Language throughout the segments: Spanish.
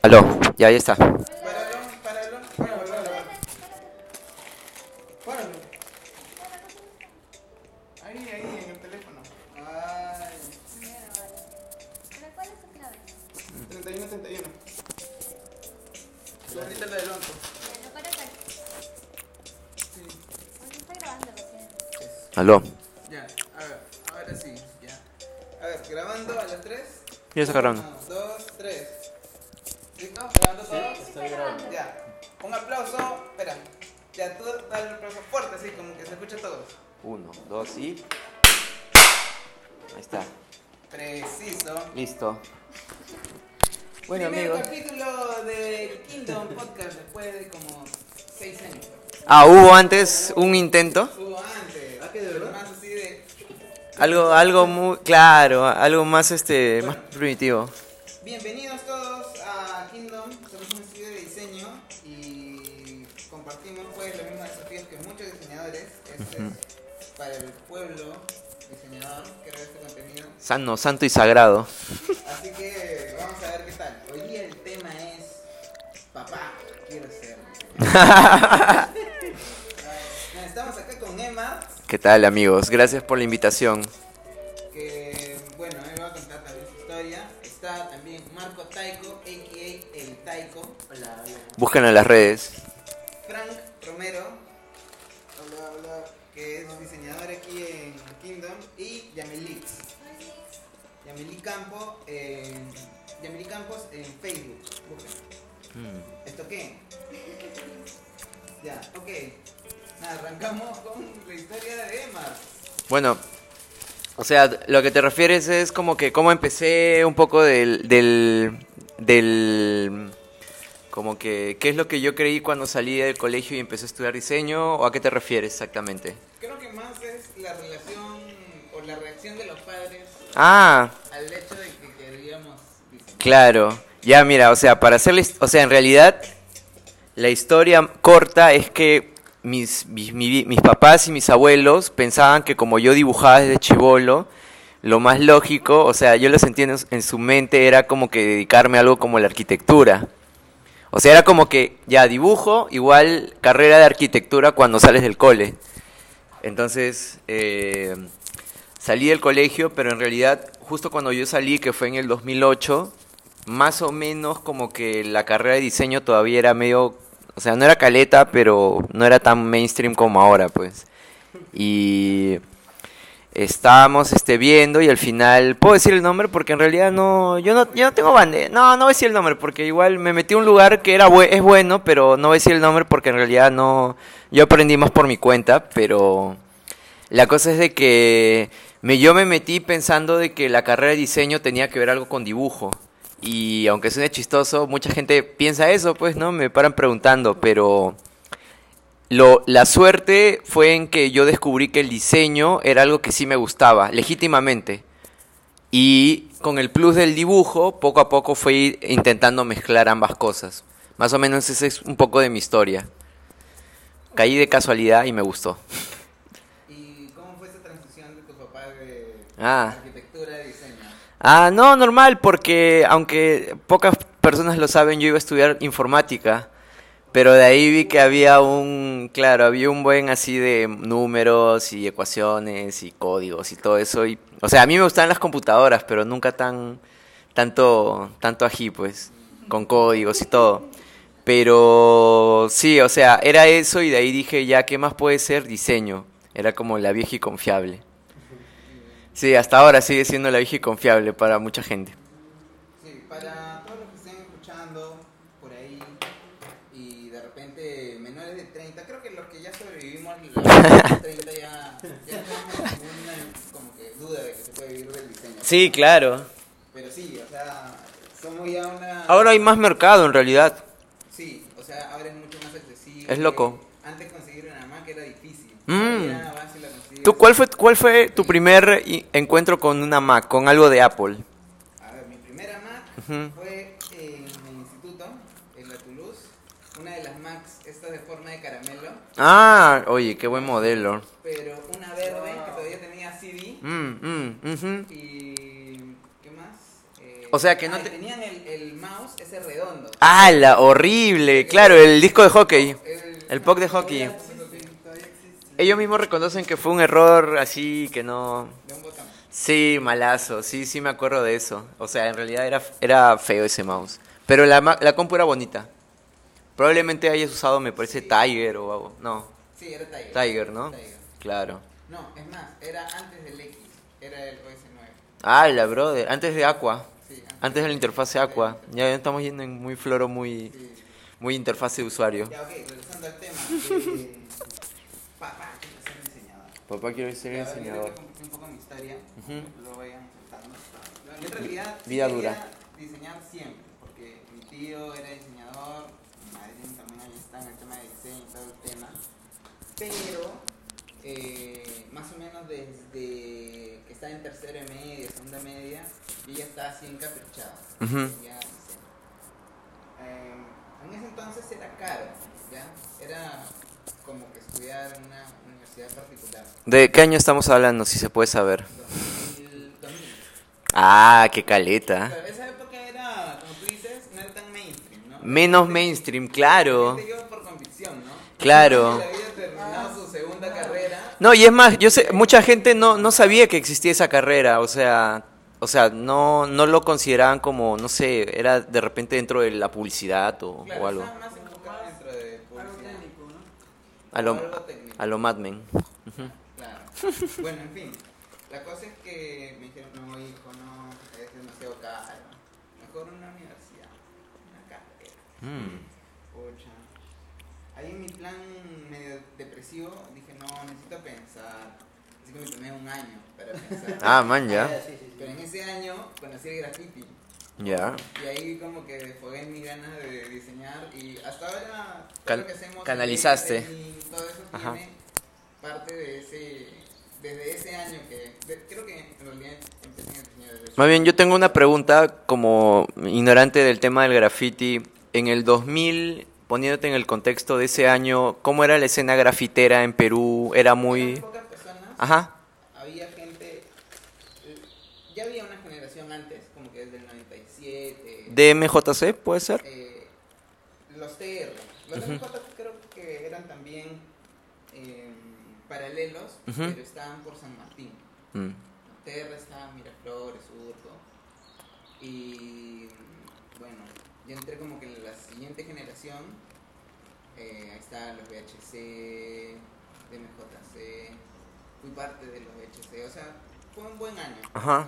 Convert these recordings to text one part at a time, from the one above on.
Aló, ya ahí está. Páralo. Páralo. Ahí, en el teléfono. Ay. ¿Pero cuál es tu clave? 31. Ahorita la del 11. ¿Lo pones aquí? Sí. Porque está grabando recién. Aló. Ya, a ver, ahora sí, ya. A ver, grabando a las 3. Ya está grabando. 1, 2, 3. ¿Listo? ¿Grabando todo? Sí, está grabando. Ya. Un aplauso. Espera. Ya, tú dale un aplauso fuerte, así como que se escucha todo. 1, 2 y... Ahí está. Preciso. Listo. Bueno, Primer amigos. capítulo del Kingdom Podcast después de como 6 años. Ah, ¿hubo antes un intento? Hubo antes. ¿Ah, que de verdad? Más así de... Algo muy... Claro, algo más más primitivo. Bienvenidos todos a Kingdom. Somos un estudio de diseño y compartimos pues los mismos desafíos que muchos diseñadores. Este es para el pueblo diseñador que ve este contenido. Sano, santo y sagrado. Así que vamos a ver qué tal. Hoy día el tema es papá, quiero ser. Estamos acá con Emma, ¿Qué tal, amigos? Gracias por la invitación. que bueno, él va a contar también su historia. Está también Marco Taiko, a.k.a. El Taiko. Hola. Búsquenlo en las redes. Frank Romero, hola, que es diseñador aquí en Kingdom. Y Yameli Campos en Facebook. Busquen. ¿Esto qué? Ya, ok. Nada, arrancamos con la historia de Emma. Bueno, o sea, lo que te refieres es como que cómo empecé un poco como que, ¿qué es lo que yo creí cuando salí del colegio y empecé a estudiar diseño? ¿O a qué te refieres exactamente? Creo que más es la relación o la reacción de los padres Ah, al hecho de que queríamos diseñar. claro. Ya, mira, o sea, o sea, en realidad, la historia corta es que mis papás y mis abuelos pensaban que como yo dibujaba desde chibolo, lo más lógico, o sea, yo lo sentía en su mente, era como que dedicarme a algo como la arquitectura. O sea, era como que ya dibujo, igual carrera de arquitectura cuando sales del cole. Entonces, salí del colegio, pero en realidad, justo cuando yo salí, que fue en el 2008, más o menos como que la carrera de diseño todavía era medio, o sea, no era caleta, pero no era tan mainstream como ahora, pues. Y estábamos viendo y al final, ¿puedo decir el nombre? Porque en realidad yo no tengo bande. No voy a decir el nombre porque igual me metí a un lugar que es bueno, pero no voy a decir el nombre porque en realidad no, yo aprendí más por mi cuenta, pero la cosa es de que yo me metí pensando de que la carrera de diseño tenía que ver algo con dibujo. Y aunque suene chistoso, mucha gente piensa eso, pues, ¿no? Me paran preguntando, pero la suerte fue en que yo descubrí que el diseño era algo que sí me gustaba, legítimamente. Y con el plus del dibujo, poco a poco fui intentando mezclar ambas cosas. Más o menos esa es un poco de mi historia. Caí de casualidad y me gustó. ¿Y cómo fue esa transición de tu papá de Ah. arquitectura a diseño? Ah, no, normal, porque aunque pocas personas lo saben, yo iba a estudiar informática, pero de ahí vi que había había un buen así de números y ecuaciones y códigos y todo eso. O sea, a mí me gustaban las computadoras, pero nunca tanto ají, pues, con códigos y todo. Pero sí, o sea, era eso y de ahí dije, ya, ¿qué más puede ser? Diseño. Era como la vieja y confiable. Sí, hasta ahora sigue siendo la vieja y confiable para mucha gente. Sí, para todos los que estén escuchando por ahí y de repente menores de 30, creo que los que ya sobrevivimos los 30 ya tenemos ninguna como que duda de que se puede vivir del diseño. Sí, claro. Pero sí, o sea, somos ya una... Ahora hay más mercado en realidad. Sí, o sea, ahora es mucho más accesible. Es loco. Antes conseguir una Mac era difícil. Mm. Ya vas y la consigues. ¿Tú cuál fue tu primer encuentro con una Mac, con algo de Apple? A ver, mi primera Mac Ujú. fue en el instituto, en la Toulouse. Una de las Macs, estas de forma de caramelo, Ah, oye, qué buen modelo. pero una verde que todavía tenía CD. Ujú. Y... ¿qué más? O sea, que no y te... tenían el mouse ese redondo. ¡Hala! Horrible. Claro, el disco de hockey. El puck de hockey. Todavía existe. Ellos mismos reconocen que fue un error así que no... De un botón. Sí, malazo. Sí me acuerdo de eso. O sea, en realidad era feo ese mouse. Pero la compu era bonita. Probablemente hayas usado, me parece, Sí. Tiger o algo. No, Sí, era Tiger. Tiger, ¿no? Tiger. Claro. No, es más, era antes del X. Era el OS9. ¡Hala, brother! Antes de Aqua. Sí, Antes de la interfase Aqua. Ya estamos yendo en muy floro, muy, Sí. muy interfase de usuario. Ya, ok, regresando al tema. Papá, quiero ser diseñador. Papá, quiero ser Ya, ahora diseñador. quiero compartir un poco mi historia. Ujú. Lo vayan saltando. Yo en realidad sí Vida quería dura. diseñar siempre, porque mi tío era diseñador, mi madrina también ahí está en el tema de diseño y todo el tema. Pero más o menos desde que estaba en tercera media, segunda media, yo ya estaba así encaprichado. Ujú. Ya diseño. En ese entonces era caro, ¿ya? Era como que estudiar en una universidad particular. ¿De qué año estamos hablando, si se puede saber? 2000. Ah, qué caleta. Pero esa época era, como tú dices, no era tan mainstream, ¿no? Menos mainstream, claro. La gente iba por convicción, ¿no? Claro. La había terminado su segunda carrera. No, y es más, yo sé, mucha gente no sabía que existía esa carrera, o sea, no lo consideraban como, no sé, era de repente dentro de la publicidad o Claro, algo. estaba más enfocada dentro de publicidad. A lo, algo técnico. a lo Mad Men. Claro. Bueno, en fin. La cosa es que me dijeron, no, hijo, no, es demasiado caro. Mejor una universidad, una carrera. Mm. Pucha. Ahí en mi plan medio depresivo dije, no, necesito pensar. Así que me tomé un año para pensar. Ah, man, ya. Pero en ese año conocí el graffiti. Ya. Y ahí como que desfogué mis ganas de diseñar. Y hasta ahora todo Can- lo que hacemos, canalizaste. el lettering, todo eso Ajá. tiene parte de desde ese año creo que en realidad empecé en el diseño de Más bien, yo tengo una pregunta como ignorante del tema del graffiti. En el 2000, poniéndote en el contexto de ese año, ¿cómo era la escena grafitera en Perú? Era Eran muy... pocas personas. Ajá. Había gente, ya había una generación antes, como que desde el 97. ¿DMJC puede ser? Los TR. Los MJ creo que eran también paralelos, Ujú. pero estaban por San Martín. Mm. TR estaba en Miraflores, Urco. Y bueno, yo entré como que en la siguiente generación. Ahí estaban los VHC, DMJC. Fui parte de los VHC. O sea, fue un buen año. Ajá.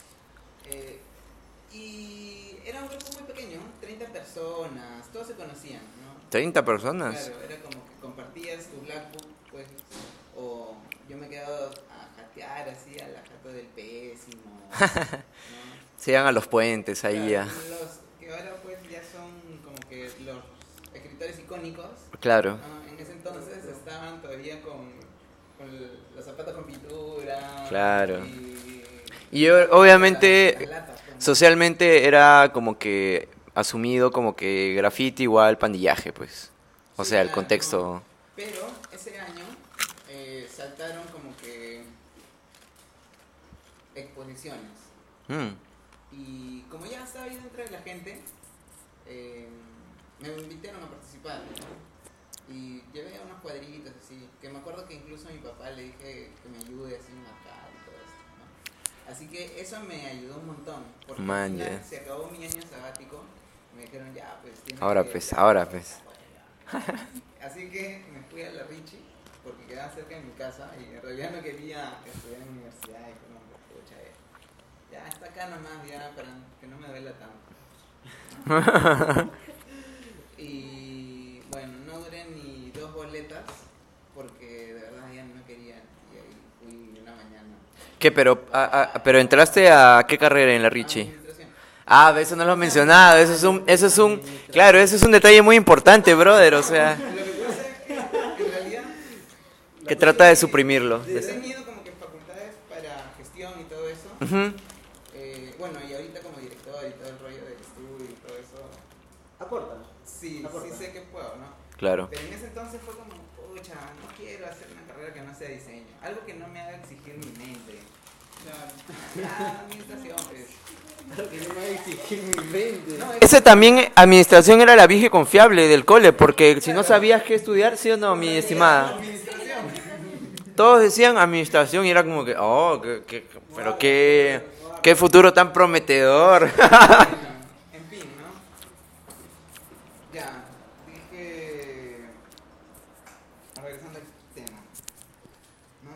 Y era un grupo muy pequeño, 30 personas, todos se conocían, ¿no? 30 personas. Claro, era como que compartías tu Blackbook, pues, o yo me quedaba a jatear así a la jato del pésimo, ¿no? Se iban a los puentes ahí Claro, ya. los que ahora pues ya son como que los escritores icónicos, Claro. ¿no? En ese entonces estaban todavía con los zapatos con pintura. Claro. Y obviamente las latas, pues, ¿no? socialmente era como que asumido como que graffiti igual pandillaje, pues. O Sí, sea, el claro, contexto. ¿no? Pero ese año saltaron como que exposiciones. Mm. Y como ya estaba ahí dentro de la gente, me invitaron a participar, ¿no? Y llevé unos cuadritos así, que me acuerdo que incluso a mi papá le dije que me ayude así en marcar y todo esto, ¿no? Así que eso me ayudó un montón, porque Man, al final ya. se acabó mi año sabático, me dijeron ya, pues tienes Ahora que- pues, ahora pues. Así que me fui a la Richie, porque quedaba cerca de mi casa y en realidad no quería estudiar en la universidad y como que pucha, ya está acá nomás, ya para que no me duela tanto. Y bueno, no duré ni 2 boletas porque de verdad ya no quería y ahí fui una mañana. ¿Qué? Pero entraste a qué carrera en la Richie? Administración. Ah, eso no lo he mencionado. Claro, eso es un detalle muy importante, brother. O sea, Lo que pasa es que en realidad que trata de suprimirlo. he tenido como que facultades para gestión y todo eso. Ujú. Bueno, y ahorita como director y todo el rollo del estudio y todo eso, Aporta. sí sé que puedo, ¿no? Claro. Pero en ese entonces fue como, pucha, no quiero hacer una carrera que no sea diseño, algo que no me haga exigir mi mente. Ya, administración, pues. Lo que no me va a exigir mi mente. No, Ese también, administración era la vieja y confiable del cole, porque si no sabías qué estudiar, ¿sí o no, mi estimada? administración. Todos decían administración y era como que, oh, pero qué futuro tan prometedor. En fin, ¿no? Ya, dije... Regresando al tema. No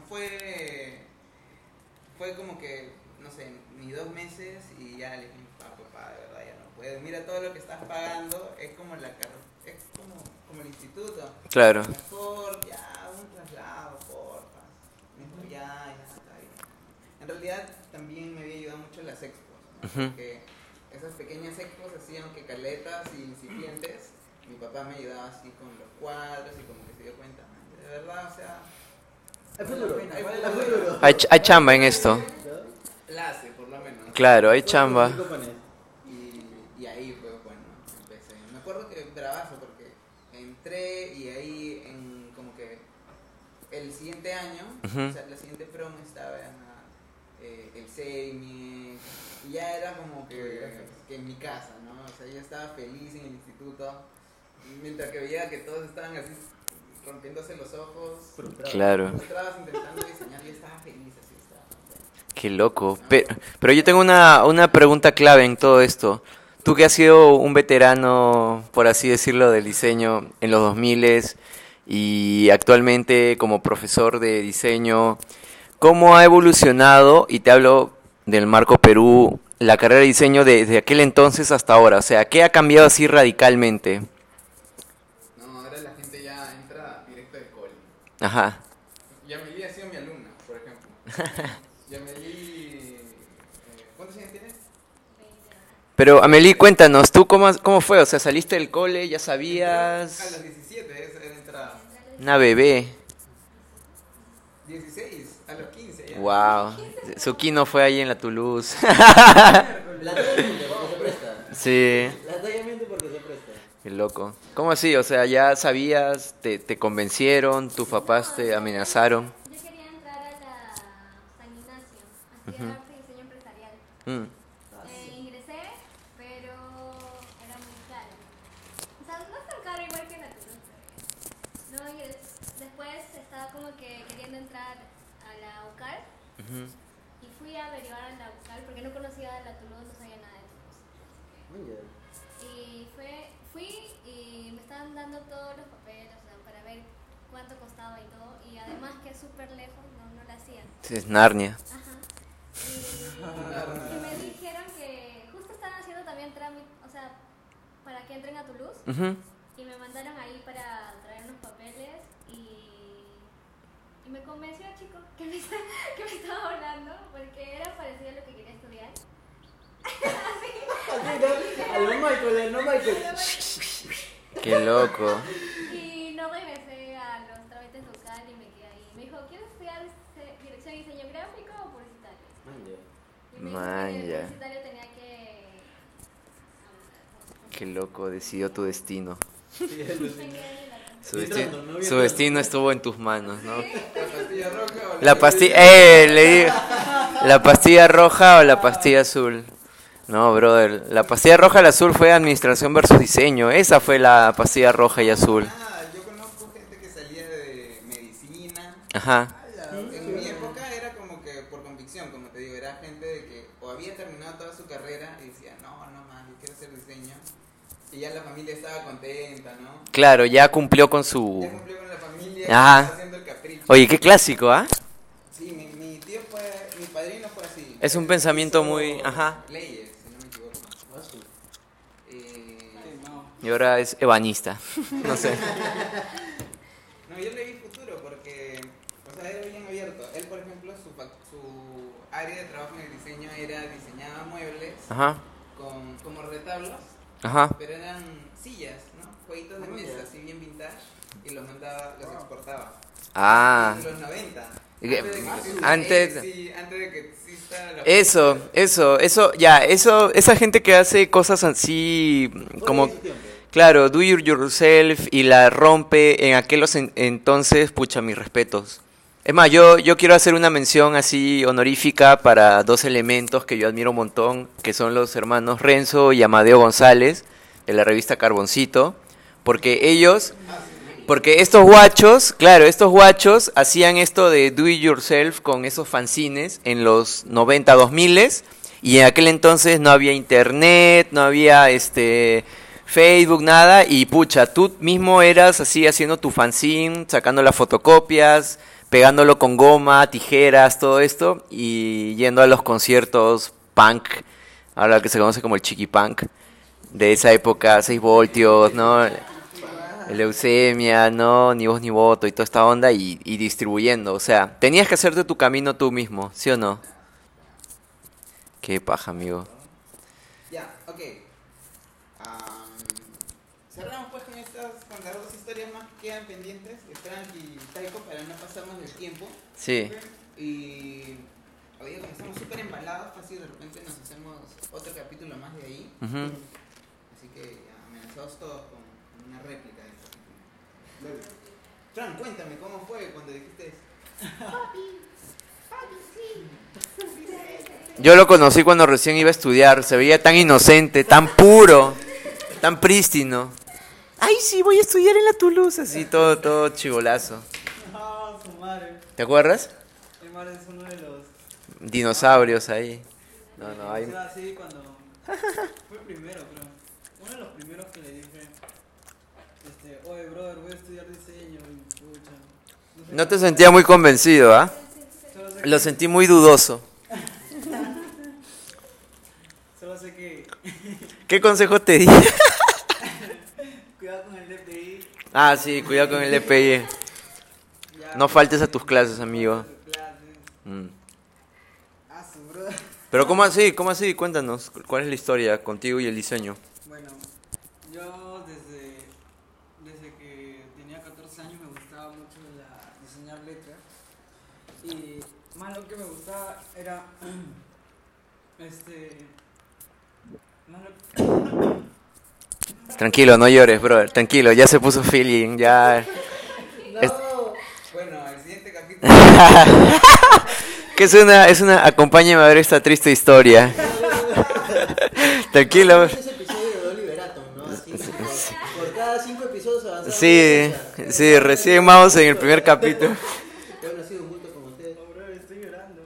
fue como que, no sé, ni 2 meses y ya le dije, papá, de verdad ya no puedo. Mira todo lo que estás pagando, es como es como el instituto. Claro. Mejor ya un traslado, porfa. Mejor ya está bien. En realidad también me había ayudado mucho las expos, ¿no? Ujú. Porque esas pequeñas expos hacían que caletas y incipientes, mi papá me ayudaba así con los cuadros y como que se dio cuenta, de verdad, o sea, Hay futuro. Hay Hay futuro. futuro. Hay chamba en esto. la hace por lo menos. Claro, hay chamba. Y ahí fue bueno, empecé. Me acuerdo que bravazo porque entré y ahí en como que el siguiente año, Ujú. o sea, la siguiente promo estaba el CEMI y ya era como que en mi casa, ¿no? O sea, yo estaba feliz en el instituto, mientras que veía que todos estaban así rompiéndose los ojos, Claro. frustrados intentando diseñar, yo estaba feliz así, estaba contento. Qué loco. Pero yo tengo una pregunta clave en todo esto. Tú que has sido un veterano, por así decirlo, del diseño en los 2000 y actualmente como profesor de diseño, ¿cómo ha evolucionado, y te hablo del Marco Perú, la carrera de diseño desde aquel entonces hasta ahora? O sea, ¿qué ha cambiado así radicalmente? No, ahora la gente ya entra directo del cole. Ajá. Yameli ha sido mi alumna, por ejemplo. Yameli, ¿cuántos años tienes? Pero Amelie, cuéntanos, ¿tú cómo fue? O sea, ¿saliste del cole, ya A sabías? los 17, esa era entrada. Una bebé. 16, a los 15 ya. Wow. Suki no fue ahí en la Toulouse. La talla miente porque se presta. Sí. La talla miente porque se presta. Qué loco. ¿Cómo así? O sea, ya sabías, te convencieron, tus papás te amenazaron. Yo quería entrar a la San Ignacio, a Ujú. estudiar arte y diseño empresarial. Mm. Ingresé, pero era muy caro. O sea, no es tan caro igual que en la Toulouse. No, y después estaba como que queriendo entrar a la UCAL Ujú. y fui a averiguar en la UCAL porque no conocía la Toulouse, no sabía nada de Toulouse. Y fui y me estaban dando todos los papeles, o sea, para ver cuánto costaba y todo. Y además que es súper lejos, no la hacían. Sí, es Narnia. Ajá. Y me dijeron que justo estaban haciendo también trámite, o sea, para que entren a Toulouse. Ujú. Y me mandaron ahí para traer unos papeles y me convenció el chico que me estaba hablando porque era parecido a lo que quería estudiar. A lo Michael, no Michael. Qué loco. Y no regresé a los trámites local y me quedé ahí. Me dijo, ¿quieres estudiar dirección y diseño gráfico o publicitario? Y me dijo que Manja. publicitario tenía que... Qué loco, decidió tu destino. Me quedé en la- Su, Bien desti- trato, ¿no? Bien su trato. destino estuvo en tus manos, ¿no? ¿La pastilla roja o La pastilla, le digo, ¿la pastilla roja o la pastilla azul? No, brother, la pastilla roja y la azul fue administración versus diseño. Esa fue la pastilla roja y azul. Yo conozco gente que salía de medicina. Ajá. En mi época era como que por convicción, como te digo, era gente de que o había terminado toda su carrera y decía, no más, yo quiero hacer diseño. Y ya la familia estaba contenta, ¿no? Claro, ya cumplió con Ya su... cumplió con la familia, Ajá. está haciendo el capricho. Oye, qué clásico, ¿ah? Sí, mi tío mi padrino fue así. Es un Él pensamiento hizo muy- ajá. Leyes, si no me equivoco. Y ahora es ebanista. No sé. No, yo le vi futuro porque, o sea, era bien abierto. Él, por ejemplo, su área de trabajo en el diseño era diseñaba muebles Ajá, como retablos, ajá. pero eran sillas, ¿no? Jueguitos de mesa, así bien vintage, y los exportaba. Ah. En los 90. Que- Antes de que exista la... Eso, esa gente que hace cosas así como, claro, do it yourself y la rompe en aquellos entonces, pucha, mis respetos. Es más, yo quiero hacer una mención así honorífica para dos elementos que yo admiro un montón, que son los hermanos Renzo y Amadeo González, de la revista Carboncito, porque estos guachos, claro, estos guachos hacían esto de do it yourself con esos fanzines en los 90, 2000, y en aquel entonces no había internet, no había Facebook, nada, y pucha, tú mismo eras así haciendo tu fanzine, sacando las fotocopias, pegándolo con goma, tijeras, todo esto, y yendo a los conciertos punk, ahora que se conoce como el chiqui punk, de esa época, 6 voltios, ¿no? Leucemia, ¿no? Ni voz ni voto y toda esta onda, y distribuyendo, o sea, tenías que hacerte tu camino tú mismo, ¿sí o no? Qué paja, amigo. Ya, ok. Cerramos pues con las dos historias más que quedan pendientes, de Frank y Taiko, para no pasarnos del tiempo. Sí. Y oye, como estamos súper embalados, fácil de repente nos hacemos otro capítulo más de ahí. Ujú. Así que ya, amenazados todos con una réplica del capítulo. Frank, cuéntame, ¿cómo fue cuando dijiste eso? Yo lo conocí cuando recién iba a estudiar, se veía tan inocente, tan puro, tan prístino. Ay, sí, voy a estudiar en la Toulouse, así, todo chivolazo. Ah, su madre. ¿Te acuerdas? Mi madre es uno de los... Dinosaurios ahí. No, hay... O sea, así cuando... Fue el primero, creo. Uno de los primeros que le dije... Oye, brother, voy a estudiar diseño y pucha... sé No te cómo- sentía muy convencido, ¿ah? Solo sé Lo que- sentí muy dudoso. Solo sé que... ¿Qué consejo te di? Cuidado con el DPI. Ah, sí, cuidado con el DPI. Ya, No faltes a tus clases, amigo. clases. Mm. Ah, su brother. Pero ¿cómo así? ¿Cómo así? Cuéntanos, ¿cuál es la historia contigo y el diseño? Bueno, yo desde que tenía 14 años me gustaba mucho diseñar letras. Y más lo que me gustaba era más lo- Tranquilo, no llores, brother. Tranquilo, ya se puso feeling, ya. Es- Bueno, el siguiente capítulo. Que es una, acompáñame a ver esta triste historia. Tranquilo. Ese episodio de Oliver Atom, ¿no? Así, por cada 5 episodios avanzamos. Sí, sí, recién vamos en el primer capítulo. Que habrá sido un bulto como usted. Oh, brother, estoy llorando.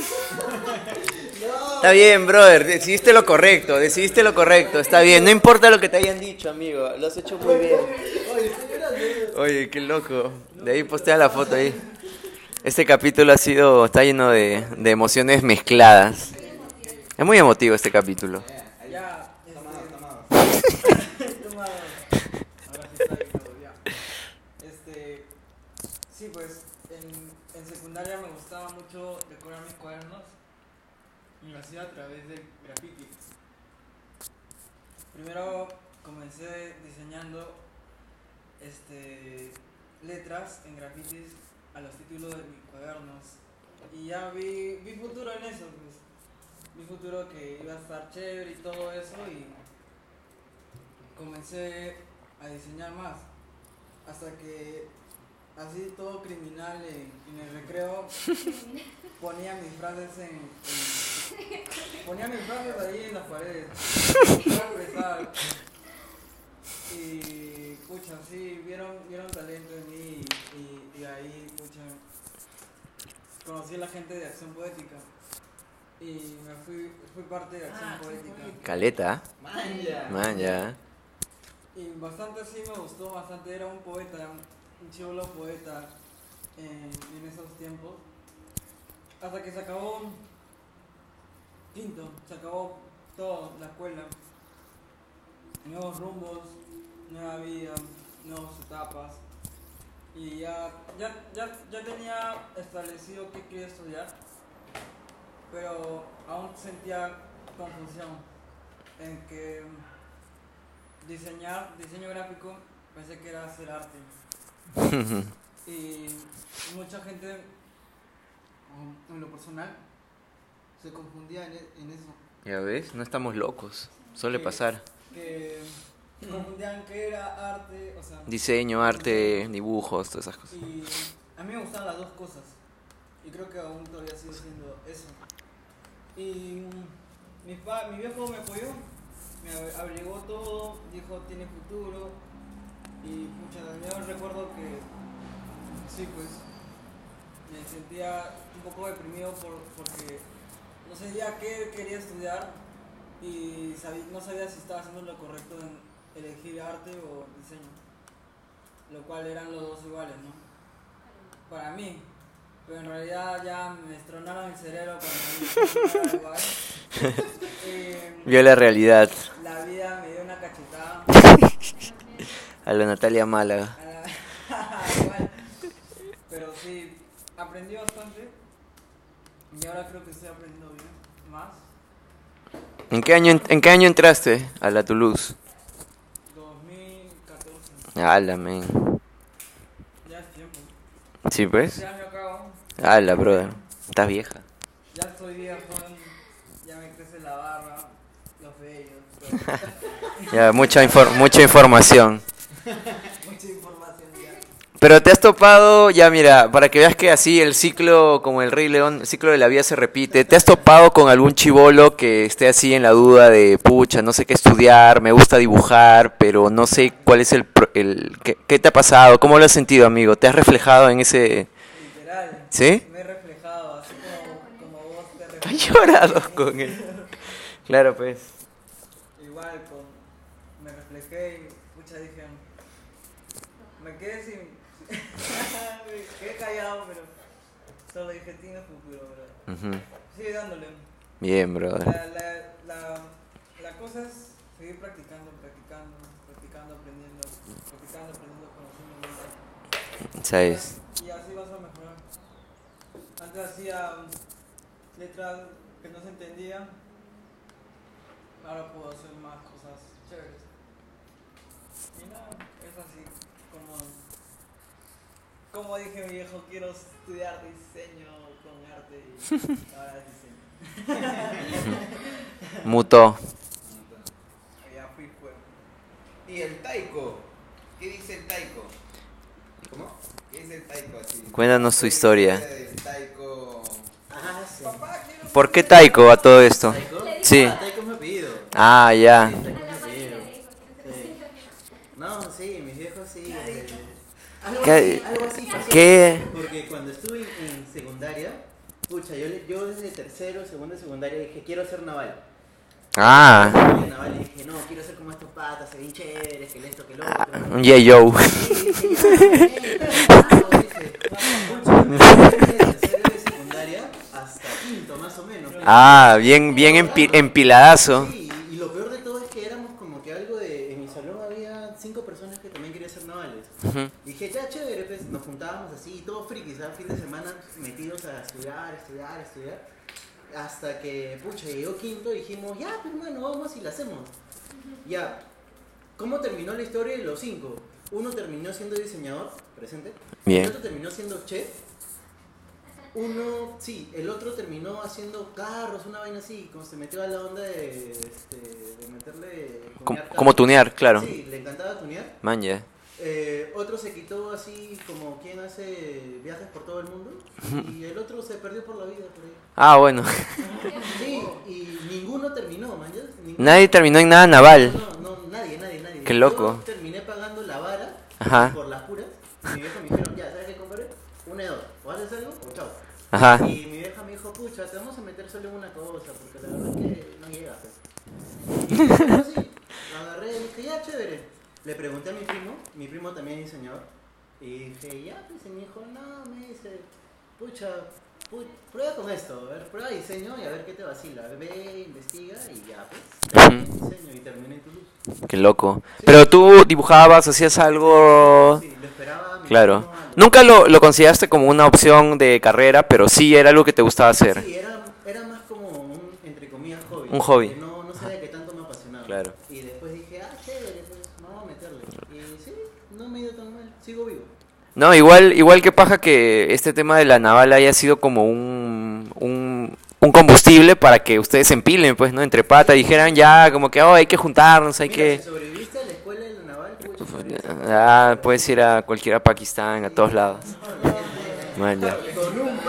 No. Está bien, brother, decidiste lo correcto, está bien. No importa lo que te hayan dicho, amigo, lo has hecho muy bien. Oye, estoy llorando. Oye, qué loco. De ahí postea la foto ahí. Este capítulo está lleno de emociones mezcladas. Es muy emotivo este capítulo. Ya, Tomado. tomado. Ahora sí está bien, ya. Sí, pues en secundaria me gustaba mucho decorar mis cuadernos y lo hacía a través de graffiti. Primero comencé diseñando letras en grafitis a los títulos de mis cuadernos y ya vi futuro en eso, pues. Vi futuro que iba a estar chévere y todo eso y comencé a diseñar más hasta que así todo criminal en el recreo ponía mis frases ponía mis frases ahí en las paredes para expresar. Y pucha, sí, vieron talento en mí y ahí, pucha, conocí a la gente de Acción Poética y fui parte de Acción Poética. Caleta, Manja. man, ya. Y bastante sí me gustó, bastante, era un poeta, un chibolo poeta en esos tiempos. Hasta que se acabó quinto, se acabó todo, la escuela. Nuevos rumbos, nueva vida, nuevas etapas. Y ya tenía establecido qué quería estudiar, pero aún sentía confusión en que diseño gráfico, pensé que era hacer arte. Y mucha gente, en lo personal, se confundía en eso. Ya ves, no estamos locos, suele pasar. Que confundían qué era arte, o sea... Diseño, arte, dibujos, todas esas cosas. Y a mí me gustaban las dos cosas. y creo que aún todavía sigue siendo eso. Y mi viejo me apoyó, me averiguó todo, dijo tiene futuro, y pucha, yo recuerdo que sí, pues me sentía un poco deprimido porque no sabía qué quería estudiar y no sabía si estaba haciendo lo correcto en elegir arte o diseño, lo cual eran los dos iguales, ¿no? Para mí, pero en realidad ya me estronaron el cerebro cuando me igual. Vio la realidad. La vida me dio una cachetada. A la Natalia Málaga. Igual. Pero sí, aprendí bastante y ahora creo que estoy aprendiendo bien, más. ¿En qué año entraste a la Toulouse? 2014, Ala, men. ya es tiempo. Sí, pues. Este año acabo, Ala, brother. Estás vieja. ya estoy viejo, ya me crece la barba, los vellos, todo. Ya, mucha información. Mucha información ya. Pero te has topado, ya mira, para que veas que así el ciclo, como el Rey León, el ciclo de la vida se repite. ¿Te has topado con algún chibolo que esté así en la duda de, pucha, no sé qué estudiar, me gusta dibujar, pero no sé cuál es qué te ha pasado? ¿Cómo lo has sentido, amigo? ¿Te has reflejado en ese...? Literal. ¿Sí? Me he reflejado, así como vos te Has reflejas. llorado con él. Claro, pues. Igual, me reflejé y pucha dije, me quedé me quedé callado, pero solo dije, tiene futuro, bro. Ujú. Sigue dándole. Bien, brother. La cosa es seguir practicando, aprendiendo, conociendo más. ¿Sabes? Y así vas a mejorar. Antes hacía letras que no se entendían, ahora puedo hacer más cosas chéveres. Y nada, es así como dije mi viejo, quiero estudiar diseño con arte y ahora es diseño. Mutó. Ya fui fuerte. ¿Y el taiko? ¿Qué dice el taiko? ¿Cómo? ¿Qué dice el taiko así? Cuéntanos tu historia. Del taiko. Ah, sí. Papá, quiero ¿Por qué Taiko a todo esto? ¿Taiko? Sí. Ah, Taiko me ha pedido. Ah, ya. Sí, Taiko A me la ha Mari pedido. le dijo que Sí. No, sí, mis viejos sí. ¿Qué- Algo así pasó. qué? Porque cuando estuve en secundaria, pucha, yo desde tercero, segundo de secundaria dije, quiero ser naval. Ah, En naval y dije, no, quiero ser como estos patas, se ven chéveres, que esto, que el otro. un J.O. Sí, dije, pucha, desde tercero de secundaria hasta quinto, más o menos. Ah, bien empiladazo. Sí, y lo peor de todo es que éramos como que algo de... En mi salón había 5 personas que también querían ser navales. Ujú. Dije, ya chévere, pues nos juntábamos así, todos frikis, ¿sabes? Fin de semana metidos a estudiar. Hasta que, pucha, llegó quinto y dijimos, ya, pues hermano, vamos y la hacemos. Ya, ¿cómo terminó la historia de los 5? Uno terminó siendo diseñador, presente. Bien. El otro terminó siendo chef. El otro terminó haciendo carros, una vaina así, como se metió a la onda de meterle... tunear Como carros. tunear, claro. Sí, le encantaba tunear. Man, ya. Otro se quitó así como quien hace viajes por todo el mundo y el otro se perdió por la vida por ahí. Ah, bueno. Sí, y ninguno terminó, man. Nadie terminó en nada naval. No, nadie. Qué loco. Yo terminé pagando la vara Ajá. por las puras. Y mi vieja me dijeron, ya, ¿sabes qué, compadre? Una de dos, o haces algo o chao. Ajá. Y mi vieja me dijo, pucha, te vamos a meter solo en una cosa, porque la verdad es que no llega. Pues. Y yo sí, lo agarré y dije, ya, chévere. Le pregunté a mi primo también es diseñador. Y dije, ya, pues, y me dijo, no, me dice, pucha, prueba con esto, a ver, prueba diseño y a ver qué te vacila. Ve, investiga y ya, pues, terminé en diseño y terminé en Toulouse. Qué loco. Pero tú dibujabas, hacías algo... Sí, lo esperaba. Claro. Nunca lo consideraste como una opción de carrera, pero sí era algo que te gustaba hacer. Sí, era más como un, entre comillas, hobby. Un hobby. Que no sabía que tanto me apasionaba. Claro. Y después dije, chévere, pues vamos a meterle. Y sí, no me ha ido tan mal, sigo vivo. No, igual que paja que este tema de la naval haya sido como un combustible para que ustedes se empilen, pues, ¿no? Entre patas dijeran ya, como que, oh, hay que juntarnos, hay Mira, que... si sobreviviste a la escuela de la naval, Puedes ir a cualquier Pakistán, a todos lados. Man, ya. con un par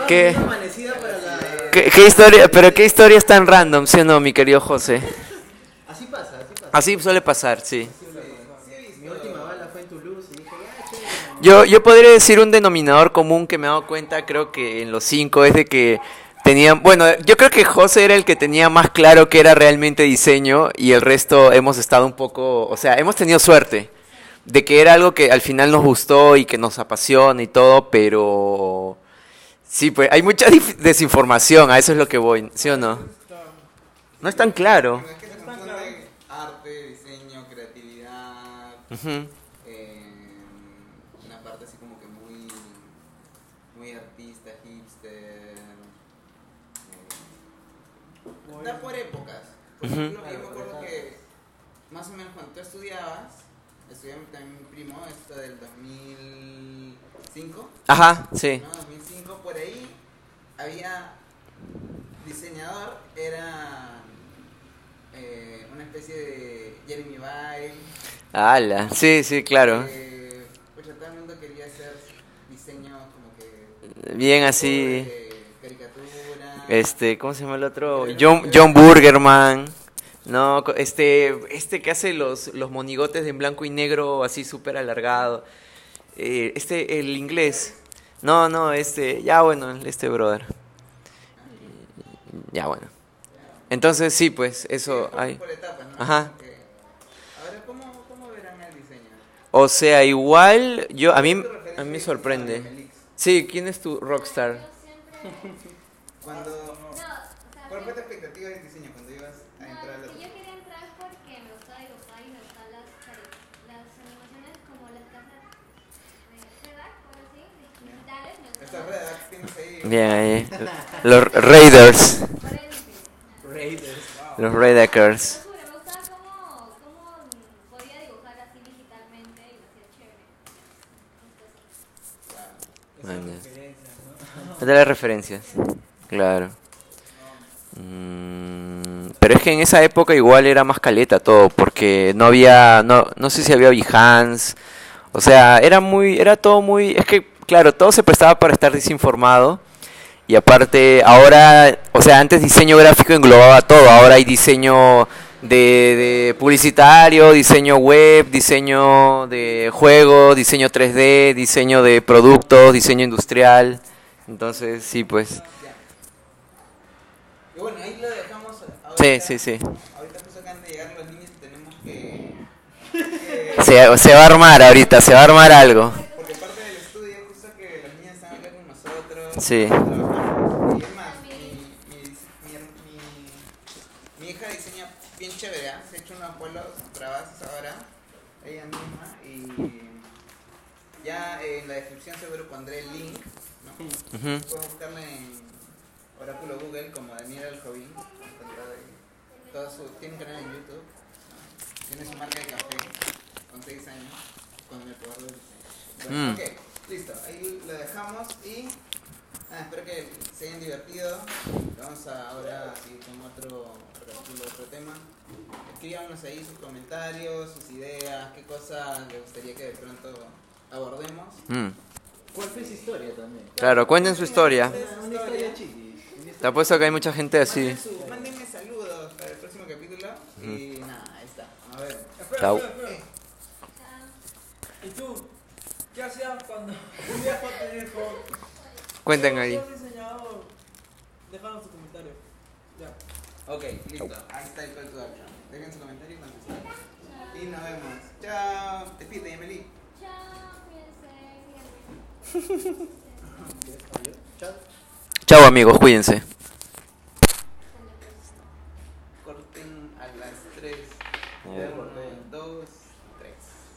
¿Qué? Una amanecida para la... ¿Qué historia? Pero qué historias tan random, ¿sí o no, mi querido José? Así pasa, así pasa. Así suele pasar, sí. Mi última bala fue en Toulouse y dije, ya, chévere. Yo podría decir un denominador común que me he dado cuenta, creo que en los 5, es de que tenían, bueno, yo creo que José era el que tenía más claro que era realmente diseño y el resto hemos estado un poco, o sea, hemos tenido suerte de que era algo que al final nos gustó y que nos apasiona y todo, pero sí, pues hay mucha desinformación, a eso es lo que voy, ¿sí o no? No es tan claro. Es que se confunde arte, diseño, creatividad, Ujú. una parte así como que muy, muy artista, hipster. Da por épocas. Por Ujú. ejemplo, yo me acuerdo que más o menos cuando tú estudiaba también mi primo, esto del 2005. Ajá, sí. ¿No? 2005, por ahí había diseñador, era una especie de Jeremy Vine. Ala, sí, sí, claro. Pues todo el mundo quería hacer diseño como que Bien así. caricatura. ¿Cómo se llama el otro? John Burgerman. No, este que hace los monigotes en blanco y negro así súper alargado. El inglés. No, ya bueno, este brother. Ya bueno. Entonces sí, pues eso hay. Por etapas, ¿no? Ajá. Como que, ahora, ¿cómo verán el diseño? O sea, igual a mí Tu referencia me es sorprende. Melix. Sí, ¿quién es tu rockstar? Yo siempre... Cuando, No, o sea, ¿cuál fue tu expectativa del diseño cuando ibas a entrar a la es que yo quería entrar porque me gustaba dibujar y me gustaban las animaciones como las casas de Redac, o así, digitales, me Estas gustaban. redacts tienes ahí. Bien ahí. Los Raiders. Por el Raiders. Los Raiders. Te juro, me gustaba cómo podía dibujar así digitalmente y lo hacía chévere. Maña. Referencias, ¿no? De las referencias. Claro. Pero es que en esa época igual era más caleta todo, porque no sé si había Behance, o sea, era todo muy, es que claro, todo se prestaba para estar desinformado, y aparte ahora, o sea, antes diseño gráfico englobaba todo, ahora hay diseño de publicitario, diseño web, diseño de juego, diseño 3D, diseño de productos, diseño industrial, entonces sí, pues, Y bueno, ahí lo dejamos ahorita. sí. Ahorita justo acaban de llegar los niños y tenemos que Se va a armar ahorita, se va a armar algo. porque parte del estudio justo que los niños están acá con nosotros. Sí. trabajamos. Y es más, mi hija diseña bien chévere, ¿ah? Se ha hecho unos polos bravazos ahora, ella misma, y ya en la descripción seguro pondré el link, ¿no? Ujú. Pueden buscarla en Oráculo Google como Daniel Aljovín. Tiene un canal en YouTube, ¿no? Tiene su marca de café con 6 años, con el poder del diseño. Bueno, ok, listo, ahí lo dejamos y espero que se hayan divertido. Vamos a ahora seguir con otro tema. Escríbanos ahí sus comentarios, sus ideas, qué cosas les gustaría que de pronto abordemos. ¿Cuál fue su historia también? Claro, cuenten su historia. Una historia chiquis. Te apuesto que hay mucha gente así. Mándenme saludos para el próximo capítulo y nada, ahí está. A ver. Chao. Espera. ¿Y tú? ¿Qué hacías cuando un día te dijo? Cuenten ahí. ¿Qué has diseñado? Déjanos tu comentario. Ya. Ok, listo. Ahí está el call to action. Dejen su comentario y contestar. Y nos vemos. Chao. Despídete, Emily. Chao, cuídense. Chao. Chao amigos, cuídense. Corten a las 3. 1, 2, 3.